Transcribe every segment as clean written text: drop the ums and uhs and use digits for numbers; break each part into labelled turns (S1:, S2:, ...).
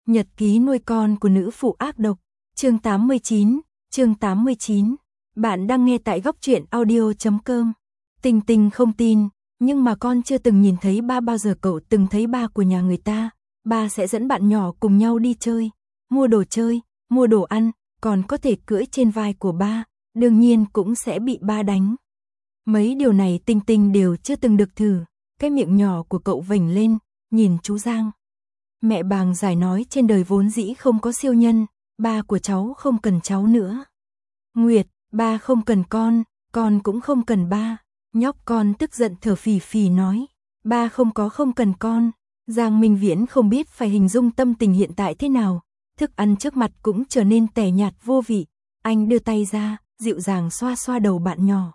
S1: Nhật ký nuôi con của nữ phụ ác độc. Chương 89. Bạn đang nghe tại góc truyện audio.com. Tình Tình không tin, nhưng mà con chưa từng nhìn thấy ba bao giờ. Cậu từng thấy ba của nhà người ta, ba sẽ dẫn bạn nhỏ cùng nhau đi chơi, chơi, mua đồ ăn, còn có thể cưỡi trên vai của ba, đương nhiên cũng sẽ bị ba đánh. Mấy điều này Tình Tình đều chưa từng được thử. Cái miệng nhỏ của cậu vểnh lên, nhìn chú Giang. Mẹ bàng giải nói trên đời vốn dĩ không có siêu nhân, ba của cháu không cần cháu nữa. Nguyệt, ba không cần con cũng không cần ba. Nhóc con tức giận thở phì phì nói, ba không cần con. Giang Minh Viễn không biết phải hình dung tâm tình hiện tại thế nào, thức ăn trước mặt cũng trở nên tẻ nhạt vô vị. Anh đưa tay ra, dịu dàng xoa xoa đầu bạn nhỏ.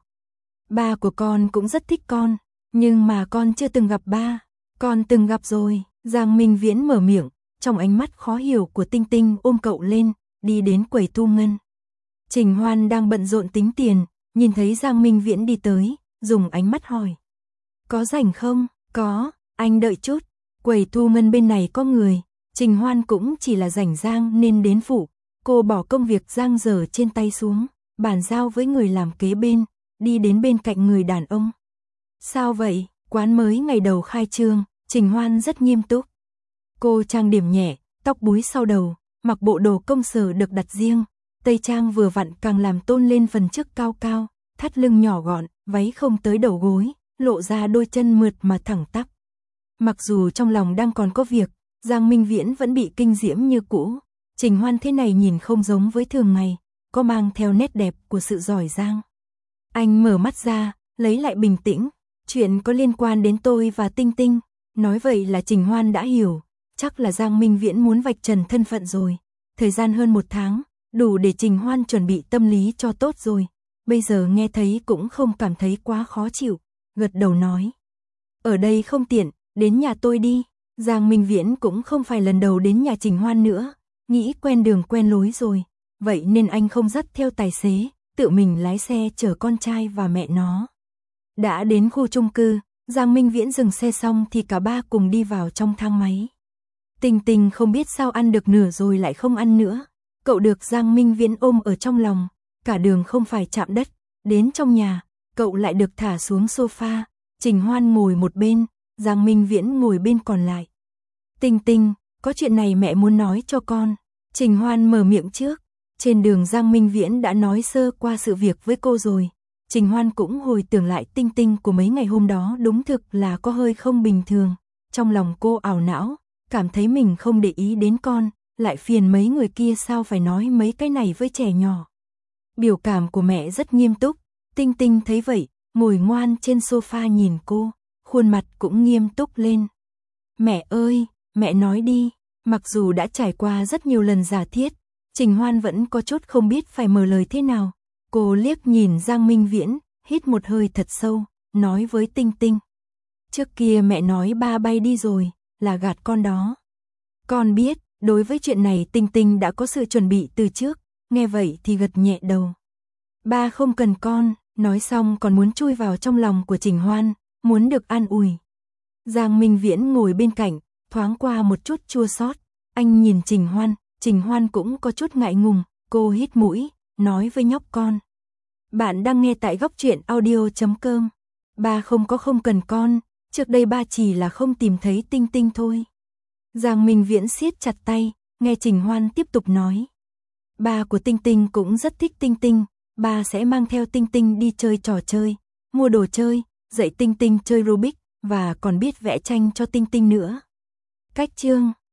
S1: Ba của con cũng rất thích con, nhưng mà con chưa từng gặp ba. Con từng gặp rồi. Giang Minh Viễn mở miệng, trong ánh mắt khó hiểu của Tinh Tinh ôm cậu lên, đi đến quầy thu ngân. Trình Hoan đang bận rộn tính tiền, nhìn thấy Giang Minh Viễn đi tới, dùng ánh mắt hỏi. Có rảnh không? Có, anh đợi chút. Quầy thu ngân bên này có người, Trình Hoan cũng chỉ là rảnh Giang nên đến phụ. Cô bỏ công việc giang dở trên tay xuống, bàn giao với người làm kế bên, đi đến bên cạnh người đàn ông. Sao vậy? Quán mới ngày đầu khai trương. Trình Hoan rất nghiêm túc. Cô trang điểm nhẹ, tóc búi sau đầu, mặc bộ đồ công sở được đặt riêng, tây trang vừa vặn càng làm tôn lên phần trước cao cao, thắt lưng nhỏ gọn, váy không tới đầu gối, lộ ra đôi chân mượt mà thẳng tắp. Mặc dù trong lòng đang còn có việc, Giang Minh Viễn vẫn bị kinh diễm như cũ. Trình Hoan thế này nhìn không giống với thường ngày, có mang theo nét đẹp của sự giỏi giang. Anh mở mắt ra, lấy lại bình tĩnh, chuyện có liên quan đến tôi và Tinh Tinh. Nói vậy là Trình Hoan đã hiểu, chắc là Giang Minh Viễn muốn vạch trần thân phận rồi. Thời gian hơn 1 tháng, đủ để Trình Hoan chuẩn bị tâm lý cho tốt rồi. Bây giờ nghe thấy cũng không cảm thấy quá khó chịu, gật đầu nói. Ở đây không tiện, đến nhà tôi đi. Giang Minh Viễn cũng không phải lần đầu đến nhà Trình Hoan nữa, nghĩ quen đường quen lối rồi. Vậy nên anh không dắt theo tài xế, tự mình lái xe chở con trai và mẹ nó. Đã đến khu chung cư, Giang Minh Viễn dừng xe xong thì cả ba cùng đi vào trong thang máy. Tình Tình không biết sao ăn được nửa rồi lại không ăn nữa. Cậu được Giang Minh Viễn ôm ở trong lòng, cả đường không phải chạm đất. Đến trong nhà, cậu lại được thả xuống sofa. Trình Hoan ngồi một bên, Giang Minh Viễn ngồi bên còn lại. Tình Tình, có chuyện này mẹ muốn nói cho con. Trình Hoan mở miệng trước. Trên đường Giang Minh Viễn đã nói sơ qua sự việc với cô rồi. Trình Hoan cũng hồi tưởng lại Tinh Tinh của mấy ngày hôm đó, đúng thực là có hơi không bình thường. Trong lòng cô ảo não, cảm thấy mình không để ý đến con, lại phiền mấy người kia sao phải nói mấy cái này với trẻ nhỏ. Biểu cảm của mẹ rất nghiêm túc, Tinh Tinh thấy vậy, ngồi ngoan trên sofa nhìn cô, khuôn mặt cũng nghiêm túc lên. Mẹ ơi, mẹ nói đi. Mặc dù đã trải qua rất nhiều lần giả thiết, Trình Hoan vẫn có chút không biết phải mở lời thế nào. Cô liếc nhìn Giang Minh Viễn, hít một hơi thật sâu, nói với Tinh Tinh. Trước kia mẹ nói ba bay đi rồi, là gạt con đó. Con biết, đối với chuyện này Tinh Tinh đã có sự chuẩn bị từ trước, nghe vậy thì gật nhẹ đầu. Ba không cần con, nói xong còn muốn chui vào trong lòng của Trình Hoan, muốn được an ủi. Giang Minh Viễn ngồi bên cạnh, thoáng qua một chút chua xót. Anh nhìn Trình Hoan cũng có chút ngại ngùng, cô hít mũi, nói với nhóc con. Bạn đang nghe tại góc truyện audio.com. Ba không cần con, trước đây ba chỉ là không tìm thấy Tinh Tinh thôi. Giang Minh Viễn siết chặt tay, nghe Trình Hoan tiếp tục nói. Ba của Tinh Tinh cũng rất thích Tinh Tinh, ba sẽ mang theo Tinh Tinh đi chơi trò chơi, mua đồ chơi, dạy Tinh Tinh chơi Rubik, và còn biết vẽ tranh cho Tinh Tinh nữa. Cách chương